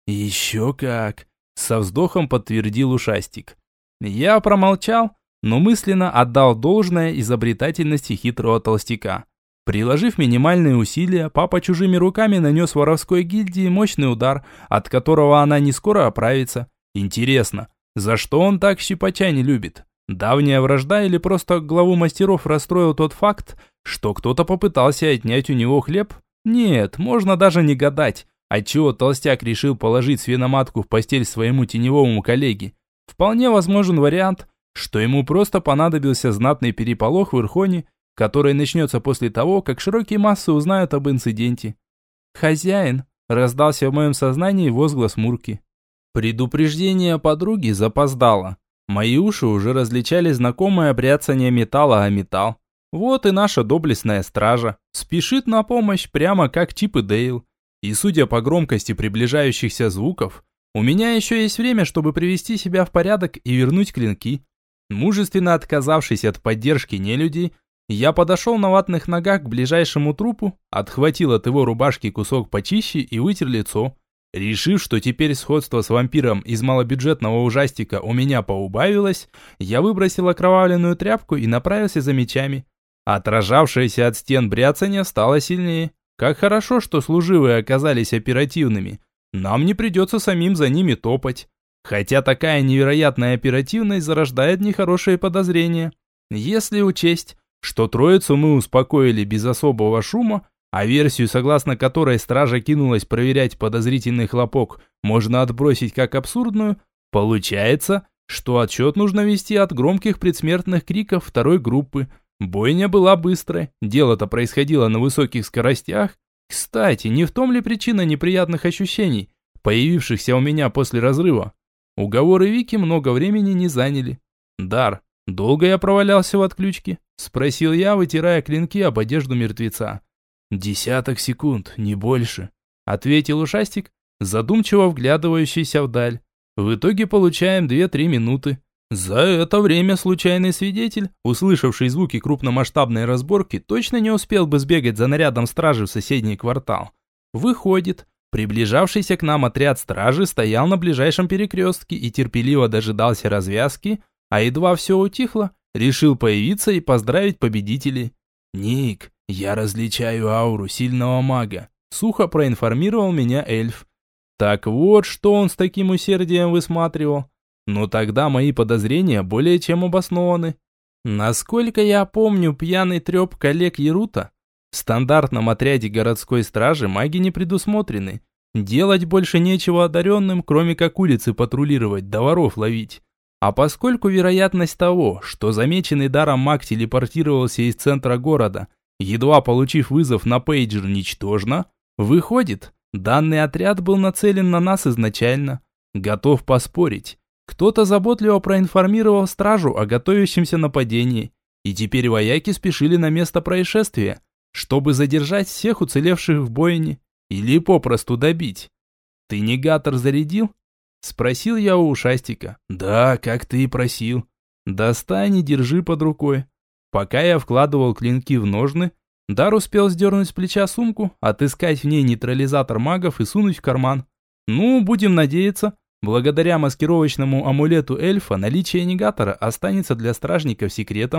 Еще как, со вздохом подтвердил ушастик. Я промолчал, но мысленно отдал должное изобретательности хитрого толстяка. Приложив минимальные усилия, папа чужими руками нанес воровской гильдии мощный удар, от которого она не скоро оправится. Интересно, за что он так щипача не любит? Давняя вражда или просто главу мастеров расстроил тот факт, что кто-то попытался отнять у него хлеб? Нет, можно даже не гадать, отчего толстяк решил положить свиноматку в постель своему теневому коллеге. Вполне возможен вариант, что ему просто понадобился знатный переполох в Ирхоне, который начнется после того, как широкие массы узнают об инциденте. «Хозяин!» – раздался в моем сознании возглас Мурки. Предупреждение подруги запоздало. Мои уши уже различали знакомое бряцание металла о металл. Вот и наша доблестная стража. Спешит на помощь, прямо как Чип и Дейл. И судя по громкости приближающихся звуков, у меня еще есть время, чтобы привести себя в порядок и вернуть клинки. Мужественно отказавшись от поддержки нелюдей, я подошел на ватных ногах к ближайшему трупу, отхватил от его рубашки кусок почище и вытер лицо. Решив, что теперь сходство с вампиром из малобюджетного ужастика у меня поубавилось, я выбросил окровавленную тряпку и направился за мечами. Отражавшееся от стен бряцание стало сильнее. Как хорошо, что служивые оказались оперативными. Нам не придется самим за ними топать. Хотя такая невероятная оперативность зарождает нехорошие подозрения. Если учесть, что троицу мы успокоили без особого шума, а версию, согласно которой стража кинулась проверять подозрительный хлопок, можно отбросить как абсурдную, получается, что отсчет нужно вести от громких предсмертных криков второй группы. Бойня была быстрой, дело-то происходило на высоких скоростях. Кстати, не в том ли причина неприятных ощущений, появившихся у меня после разрыва? Уговоры Вики много времени не заняли. «Дар, долго я провалялся в отключке?» – спросил я, вытирая клинки об одежду мертвеца. «Десяток секунд, не больше», – ответил ушастик, задумчиво вглядывающийся вдаль. «В итоге получаем две-три минуты. За это время случайный свидетель, услышавший звуки крупномасштабной разборки, точно не успел бы сбегать за нарядом стражи в соседний квартал. Выходит, приближавшийся к нам отряд стражи стоял на ближайшем перекрестке и терпеливо дожидался развязки, а едва все утихло, решил появиться и поздравить победителей. «Ник, я различаю ауру сильного мага», – сухо проинформировал меня эльф. Так вот, что он с таким усердием высматривал. Но тогда мои подозрения более чем обоснованы. Насколько я помню пьяный треп коллег Ярута, в стандартном отряде городской стражи маги не предусмотрены. Делать больше нечего одаренным, кроме как улицы патрулировать, да воров ловить. А поскольку вероятность того, что замеченный даром маг телепортировался из центра города, едва получив вызов на пейджер, ничтожна, выходит, данный отряд был нацелен на нас изначально. Готов поспорить. Кто-то заботливо проинформировал стражу о готовящемся нападении, и теперь вояки спешили на место происшествия, чтобы задержать всех уцелевших в бойне или попросту добить. «Ты негатор зарядил?» – спросил я у ушастика. «Да, как ты и просил». «Достань и держи под рукой». Пока я вкладывал клинки в ножны, Дар успел сдернуть с плеча сумку, отыскать в ней нейтрализатор магов и сунуть в карман. Ну, будем надеяться, благодаря маскировочному амулету эльфа наличие негатора останется для стражников секретом.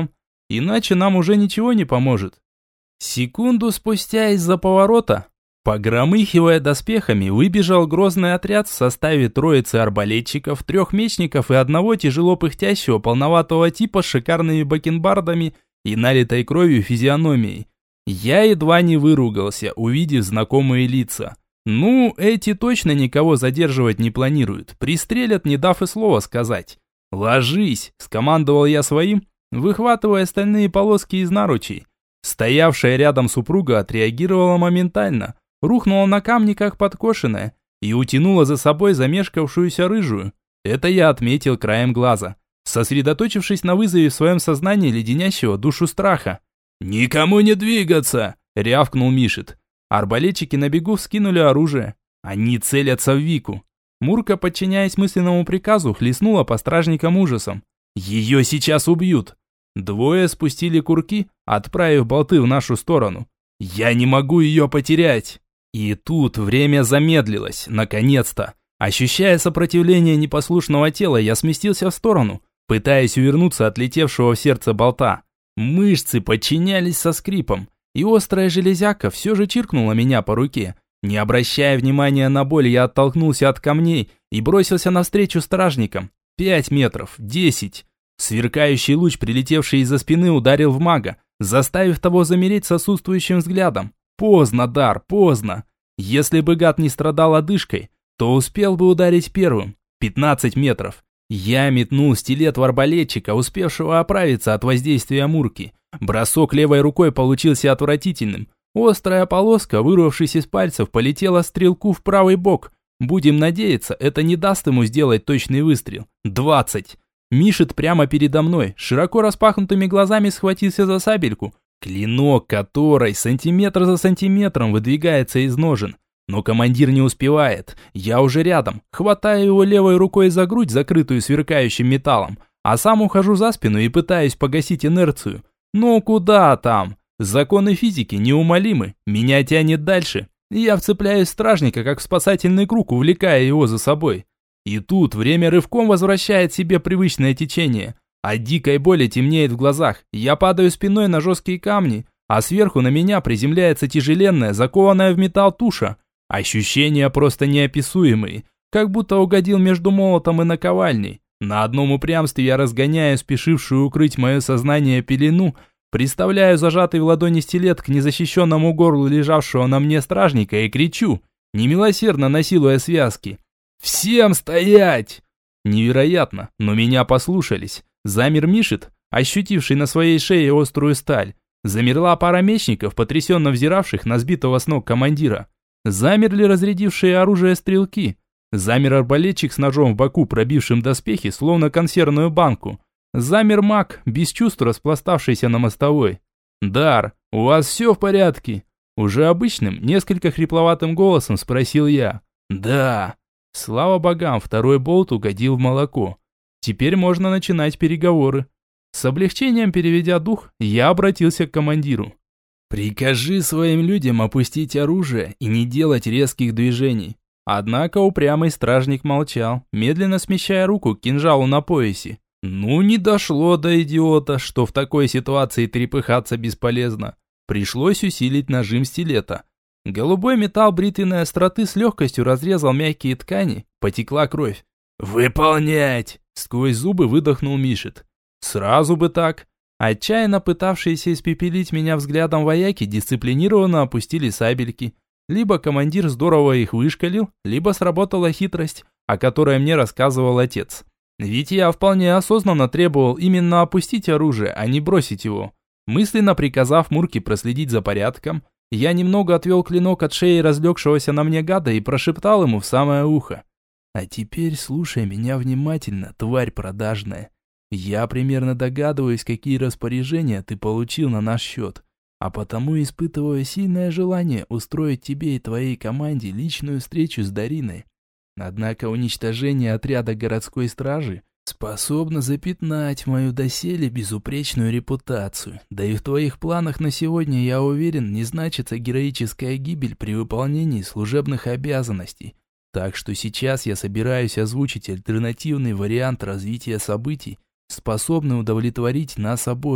иначе нам уже ничего не поможет. Секунду спустя из-за поворота, погромыхивая доспехами, выбежал грозный отряд в составе троицы арбалетчиков, трех мечников и одного тяжело пыхтящего полноватого типа с шикарными бакенбардами и налитой кровью физиономией. Я едва не выругался, увидев знакомые лица. Ну, эти точно никого задерживать не планируют, пристрелят, не дав и слова сказать. «Ложись!» – скомандовал я своим, выхватывая стальные полоски из наручей. Стоявшая рядом супруга отреагировала моментально, рухнула на камни как подкошенная и утянула за собой замешкавшуюся рыжую. Это я отметил краем глаза, сосредоточившись на вызове в своем сознании леденящего душу страха. «Никому не двигаться!» – рявкнул Мишит. Арбалетчики на бегу вскинули оружие. Они целятся в Вику. Мурка, подчиняясь мысленному приказу, хлестнула по стражникам ужасом. «Ее сейчас убьют!» Двое спустили курки, отправив болты в нашу сторону. «Я не могу ее потерять!» И тут время замедлилось, наконец-то. Ощущая сопротивление непослушного тела, я сместился в сторону, пытаясь увернуться от летевшего в сердце болта. Мышцы подчинялись со скрипом, и острая железяка все же чиркнула меня по руке. Не обращая внимания на боль, я оттолкнулся от камней и бросился навстречу стражникам. Пять метров, десять. Сверкающий луч, прилетевший из-за спины, ударил в мага, заставив того замереть с отсутствующим взглядом. Поздно, Дар, поздно. Если бы гад не страдал одышкой, то успел бы ударить первым. Пятнадцать метров. Я метнул стилет в арбалетчика, успевшего оправиться от воздействия Мурки. Бросок левой рукой получился отвратительным. Острая полоска, вырвавшись из пальцев, полетела стрелку в правый бок. Будем надеяться, это не даст ему сделать точный выстрел. Двадцать. Мишит прямо передо мной, широко распахнутыми глазами схватился за сабельку, клинок которой сантиметр за сантиметром выдвигается из ножен. Но командир не успевает. Я уже рядом, хватаю его левой рукой за грудь, закрытую сверкающим металлом, а сам ухожу за спину и пытаюсь погасить инерцию. Ну куда там? Законы физики неумолимы, меня тянет дальше. Я вцепляюсь в стражника, как в спасательный круг, увлекая его за собой. И тут время рывком возвращает себе привычное течение. От дикой боли темнеет в глазах. Я падаю спиной на жесткие камни, а сверху на меня приземляется тяжеленная, закованная в металл туша. Ощущения просто неописуемые, как будто угодил между молотом и наковальней. На одном упрямстве я разгоняю спешившую укрыть мое сознание пелену, представляю зажатый в ладони стилет к незащищенному горлу лежавшего на мне стражника и кричу, немилосердно насилуя связки. «Всем стоять!» Невероятно, но меня послушались. Замер Мишит, ощутивший на своей шее острую сталь. Замерла пара мечников, потрясенно взиравших на сбитого с ног командира. Замерли разрядившие оружие стрелки. Замер арбалетчик с ножом в боку, пробившим доспехи, словно консервную банку. Замер маг, без чувств распластавшийся на мостовой. «Дар, у вас все в порядке?» Уже обычным, несколько хрипловатым голосом спросил я. «Да». Слава богам, второй болт угодил в молоко. Теперь можно начинать переговоры. С облегчением переведя дух, я обратился к командиру. «Прикажи своим людям опустить оружие и не делать резких движений». Однако упрямый стражник молчал, медленно смещая руку к кинжалу на поясе. Ну, не дошло до идиота, что в такой ситуации трепыхаться бесполезно. Пришлось усилить нажим стилета. Голубой металл бритвенной остроты с легкостью разрезал мягкие ткани, потекла кровь. «Выполнять!» – сквозь зубы выдохнул Мишит. «Сразу бы так!» Отчаянно пытавшиеся испепелить меня взглядом вояки дисциплинированно опустили сабельки. Либо командир здорово их вышкалил, либо сработала хитрость, о которой мне рассказывал отец. Ведь я вполне осознанно требовал именно опустить оружие, а не бросить его. Мысленно приказав Мурке проследить за порядком, я немного отвел клинок от шеи разлегшегося на мне гада и прошептал ему в самое ухо. «А теперь слушай меня внимательно, тварь продажная. Я примерно догадываюсь, какие распоряжения ты получил на наш счет, а потому испытываю сильное желание устроить тебе и твоей команде личную встречу с Дариной. Однако уничтожение отряда городской стражи способно запятнать мою доселе безупречную репутацию. Да и в твоих планах на сегодня, я уверен, не значится героическая гибель при выполнении служебных обязанностей. Так что сейчас я собираюсь озвучить альтернативный вариант развития событий, способный удовлетворить нас обоих.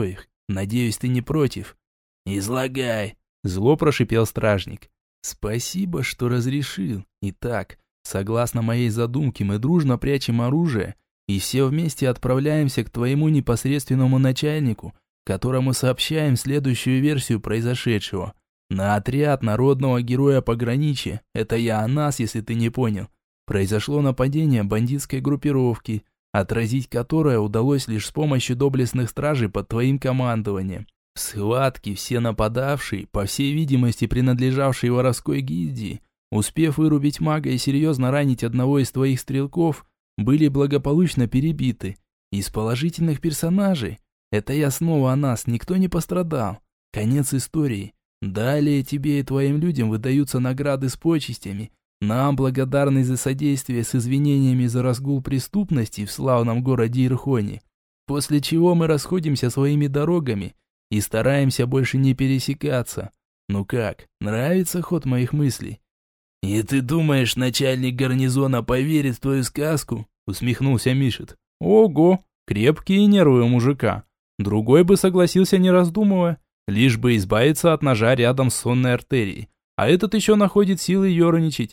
Надеюсь, ты не против?» «Излагай», – зло прошипел стражник. «Спасибо, что разрешил. Итак, согласно моей задумке, мы дружно прячем оружие и все вместе отправляемся к твоему непосредственному начальнику, которому сообщаем следующую версию произошедшего. На отряд народного героя пограничья, это я о нас, если ты не понял, произошло нападение бандитской группировки, отразить которое удалось лишь с помощью доблестных стражей под твоим командованием. В схватке все нападавшие, по всей видимости принадлежавшие воровской гильдии, успев вырубить мага и серьезно ранить одного из твоих стрелков, были благополучно перебиты. Из положительных персонажей, это я снова о нас, никто не пострадал. Конец истории. Далее тебе и твоим людям выдаются награды с почестями. Нам благодарны за содействие с извинениями за разгул преступности в славном городе Ирхоне. После чего мы расходимся своими дорогами и стараемся больше не пересекаться. Ну как, нравится ход моих мыслей?» «И ты думаешь, начальник гарнизона поверит в твою сказку?» – усмехнулся Мишет. «Ого, крепкие нервы у мужика. Другой бы согласился, не раздумывая, лишь бы избавиться от ножа рядом с сонной артерией. А этот еще находит силы ерничать».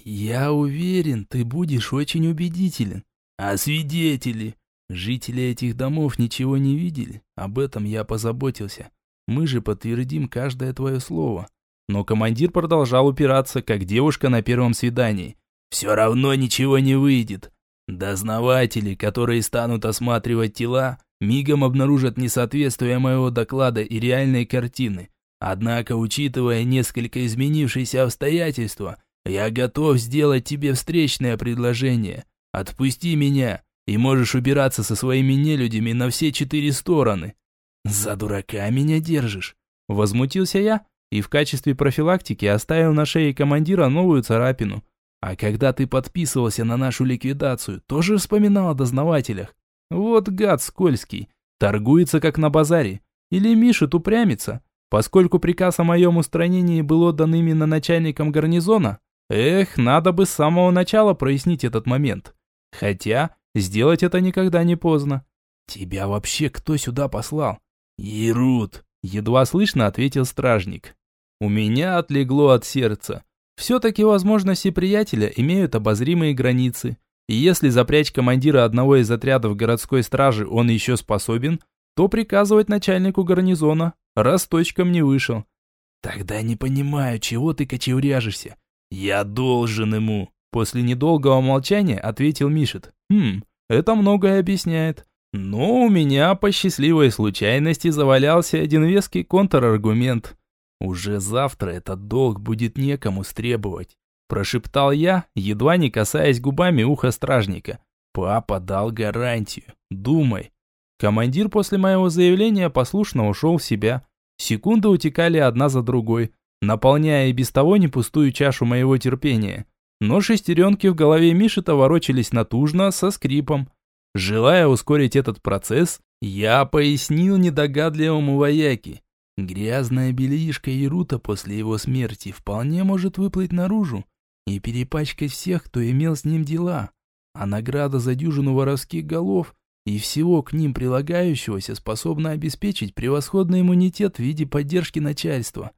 «Я уверен, ты будешь очень убедителен. А свидетели? Жители этих домов ничего не видели, об этом я позаботился. Мы же подтвердим каждое твое слово». Но командир продолжал упираться, как девушка на первом свидании. «Все равно ничего не выйдет. Дознаватели, которые станут осматривать тела, мигом обнаружат несоответствие моего доклада и реальной картины. Однако, учитывая несколько изменившиеся обстоятельства, я готов сделать тебе встречное предложение. Отпусти меня, и можешь убираться со своими нелюдями на все четыре стороны». «За дурака меня держишь?» – возмутился я и в качестве профилактики оставил на шее командира новую царапину. «А когда ты подписывался на нашу ликвидацию, тоже вспоминал о дознавателях? Вот гад скользкий, торгуется как на базаре. Или Мишет упрямится, поскольку приказ о моем устранении был отдан именно начальником гарнизона? Эх, надо бы с самого начала прояснить этот момент. Хотя, сделать это никогда не поздно». «Тебя вообще кто сюда послал?» «Ирут», – едва слышно ответил стражник. У меня отлегло от сердца. Все-таки возможности приятеля имеют обозримые границы. И если запрячь командира одного из отрядов городской стражи он еще способен, то приказывать начальнику гарнизона, раз точком не вышел. «Тогда не понимаю, чего ты кочевряжешься?» «Я должен ему», – после недолгого молчания ответил Мишет. «Хм, это многое объясняет. Но у меня по счастливой случайности завалялся один веский контраргумент. Уже завтра этот долг будет некому стребовать», – прошептал я, едва не касаясь губами уха стражника. «Папа дал гарантию. Думай». Командир после моего заявления послушно ушел в себя. Секунды утекали одна за другой, наполняя и без того не пустую чашу моего терпения. Но шестеренки в голове Мишета ворочались натужно, со скрипом. Желая ускорить этот процесс, я пояснил недогадливому вояке. Грязная бельишко Ирута после его смерти вполне может выплыть наружу и перепачкать всех, кто имел с ним дела. А награда за дюжину воровских голов и всего к ним прилагающегося способна обеспечить превосходный иммунитет в виде поддержки начальства.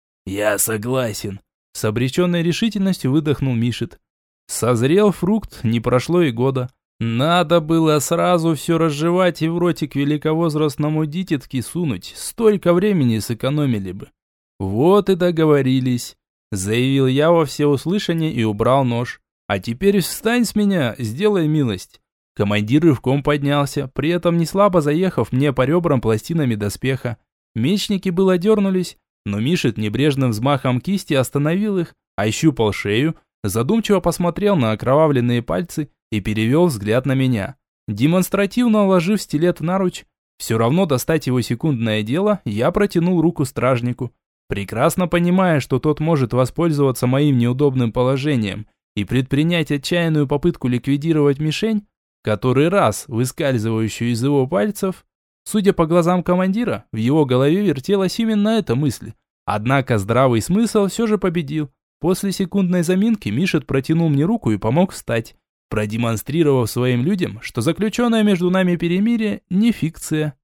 «Я согласен», – с обреченной решительностью выдохнул Мишет. Созрел фрукт, не прошло и года. Надо было сразу все разжевать и в ротик великовозрастному дитятке сунуть, столько времени сэкономили бы. «Вот и договорились», – заявил я во всеуслышание и убрал нож. «А теперь встань с меня, сделай милость». Командир рывком поднялся, при этом неслабо заехав мне по ребрам пластинами доспеха. Мечники было дернулись, но Мишет небрежным взмахом кисти остановил их, ощупал шею, задумчиво посмотрел на окровавленные пальцы и перевел взгляд на меня. Демонстративно уложив стилет в наруч, все равно достать его секундное дело, я протянул руку стражнику, прекрасно понимая, что тот может воспользоваться моим неудобным положением и предпринять отчаянную попытку ликвидировать мишень, который раз выскальзывающую из его пальцев. Судя по глазам командира, в его голове вертелась именно эта мысль. Однако здравый смысл все же победил. После секундной заминки Мишет протянул мне руку и помог встать, продемонстрировав своим людям, что заключенное между нами перемирие не фикция.